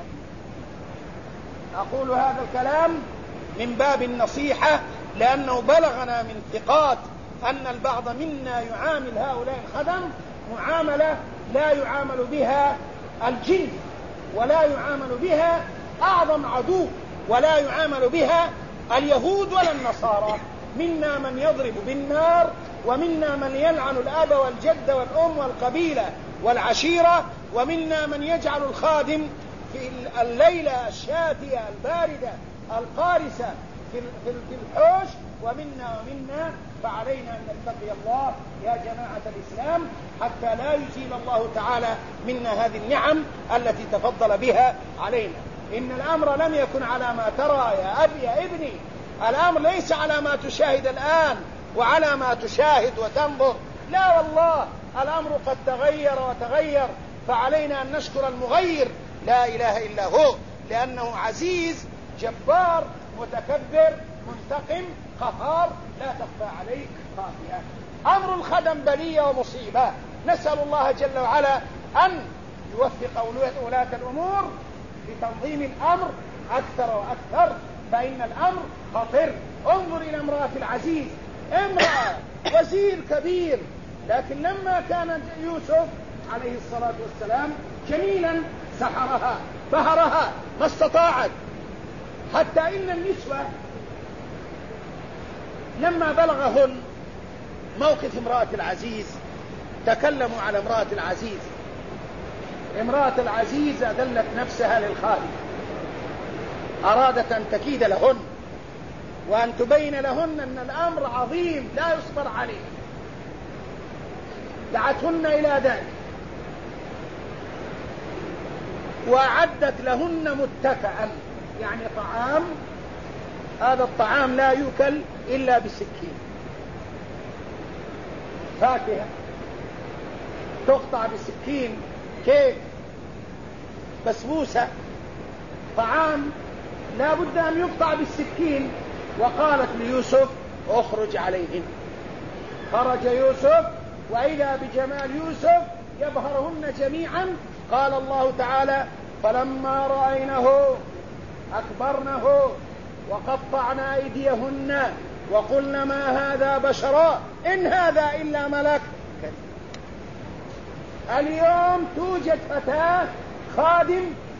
الله. أقول هذا الكلام من باب النصيحة، لأنه بلغنا من ثقات أن البعض منا يعامل هؤلاء الخدم معاملة لا يعامل بها الجن، ولا يعامل بها أعظم عدو، ولا يعامل بها اليهود ولا النصارى. منا من يضرب بالنار، ومنا من يلعن الأب والجد والأم والقبيلة والعشيرة، ومنا من يجعل الخادم في الليلة الشاتية الباردة القارسة في الحوش، ومنا. فعلينا أن نتقي الله يا جماعة الإسلام حتى لا يزيل الله تعالى منا هذه النعم التي تفضل بها علينا. إن الأمر لم يكن على ما ترى يا أبي يا ابني، الأمر ليس على ما تشاهد الآن وعلى ما تشاهد وتنظر، لا والله، الأمر قد تغير وتغير، فعلينا أن نشكر المغير لا إله إلا هو، لأنه عزيز جبار متكبر منتقم قهار، لا تخفى عليه خافية. أمر الخدم بلية ومصيبة، نسأل الله جل وعلا أن يوفق ولاة الأمور لتنظيم الأمر أكثر وأكثر، فإن الأمر خطر. انظر إلى امرأة العزيز، امرأة وزير كبير، لكن لما كان يوسف عليه الصلاة والسلام جميلا سحرها بهرها ما استطاعت، حتى إن النسوة لما بلغهن موقف امرأة العزيز تكلموا على امرأة العزيز. امرأة العزيز أذلت نفسها للخادم، أرادت أن تكيد لهن وأن تبين لهن أن الأمر عظيم لا يصبر عليه، دعتهن إلى ذلك وأعدت لهن متكئا، يعني طعام، هذا الطعام لا يؤكل إلا بالسكين، فاكهة تقطع بالسكين، كيك، بسبوسة، طعام لا بد أن يقطع بالسكين. وقالت ليوسف اخرج عليهن. خرج يوسف وإذا بجمال يوسف يبهرهن جميعا. قال الله تعالى فلما رأينه أكبرنه وقطعنا أيديهن وقلنا ما هذا بشرا إن هذا إلا ملك. اليوم توجد فتاة خادم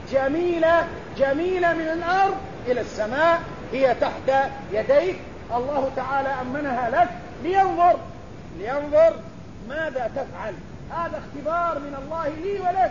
جميلة من الأرض إلى السماء، هي تحت يديك، الله تعالى أمنها لك لينظر ماذا تفعل. هذا اختبار من الله لي ولك.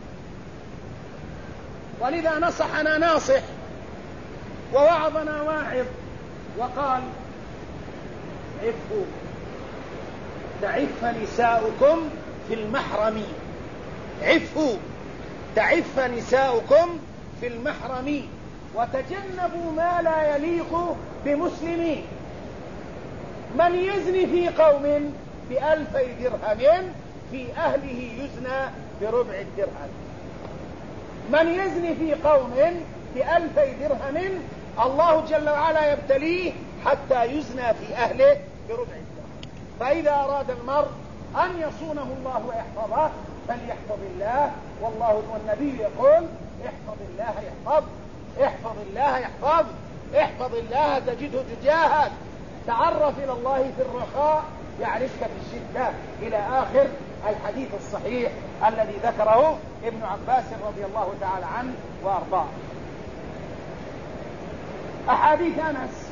ولذا نصحنا ناصح ووعظنا واعظ وقال عفوا تعف نساؤكم في المحرم، عفوا تعف نساؤكم في المحرم وتجنبوا ما لا يليق بمسلم. من يزني في قوم ب2000 درهم في أهله يزنى بربع الدرهم. من يزني في قوم ب2000 درهم الله جل وعلا يبتليه حتى يزنى في أهله بربع الدرهم. فإذا أراد المرء أن يصونه الله ويحفظه فليحفظ الله، والنبي يقول احفظ الله يحفظ، احفظ الله يحفظ، احفظ الله تجده تجاهك، تعرف إلى الله في الرخاء يعرفك في الشدة، إلى آخر الحديث الصحيح الذي ذكره ابن عباس رضي الله تعالى عنه وأرضاه. أحاديث أنس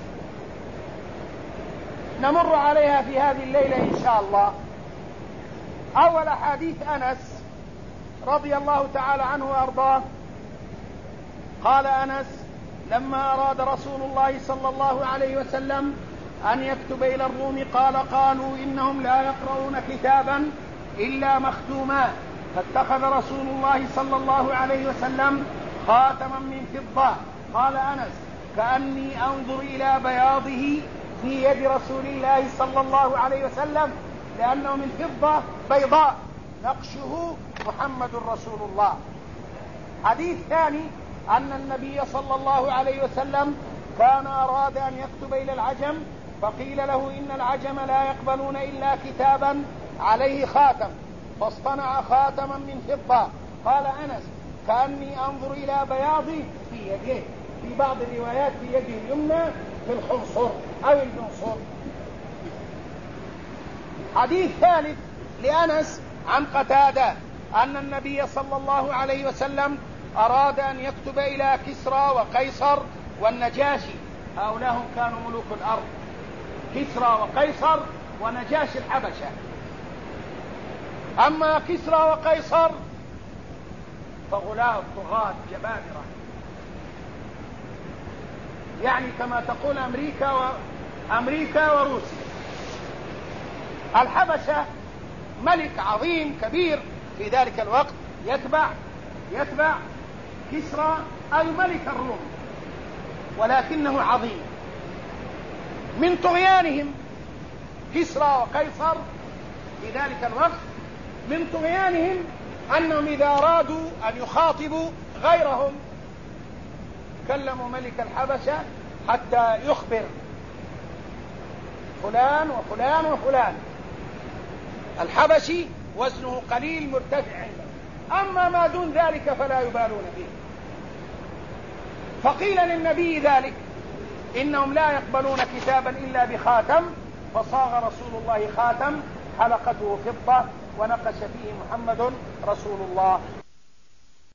نمر عليها في هذه الليلة إن شاء الله. أول حديث أنس رضي الله تعالى عنه وأرضاه، قال أنس لما أراد رسول الله صلى الله عليه وسلم أن يكتب إلى الروم قالوا إنهم لا يقرؤون كتابا إلا مختوما، فاتخذ رسول الله صلى الله عليه وسلم خاتما من فضة. قال أنس: كأني أنظر إلى بياضه في يد رسول الله صلى الله عليه وسلم، لأنه من فضة بيضاء نقشه محمد رسول الله. حديث ثاني أن النبي صلى الله عليه وسلم كان أراد أن يكتب إلى العجم، فقيل له إن العجم لا يقبلون إلا كتابا عليه خاتم، فاصطنع خاتما من فضة. قال أنس: كأني أنظر إلى بياضه في يده، في بعض الروايات في يده اليمنى في الخنصر أو البنصر. حديث ثالث لأنس عن قتادة أن النبي صلى الله عليه وسلم أراد أن يكتب إلى كسرى وقيصر والنجاشي، هؤلاء هم كانوا ملوك الأرض، كسرى وقيصر ونجاشي الحبشة. أما كسرى وقيصر فغلاة طغاة جبابرة، يعني كما تقول أمريكا وروسيا. الحبشة ملك عظيم كبير في ذلك الوقت يتبع كسرى أي ملك الروم، ولكنه عظيم. من طغيانهم كسرى وقيصر في ذلك الوقت، من طغيانهم أنهم إذا أرادوا أن يخاطبوا غيرهم كلموا ملك الحبشة حتى يخبر فلان وفلان وفلان. الحبشي وزنه قليل مرتفع عنده، أما ما دون ذلك فلا يبالون به. فقيل للنبي ذلك، إنهم لا يقبلون كتابا إلا بخاتم، فصاغ رسول الله خاتم حلقته فضة ونقش فيه محمد رسول الله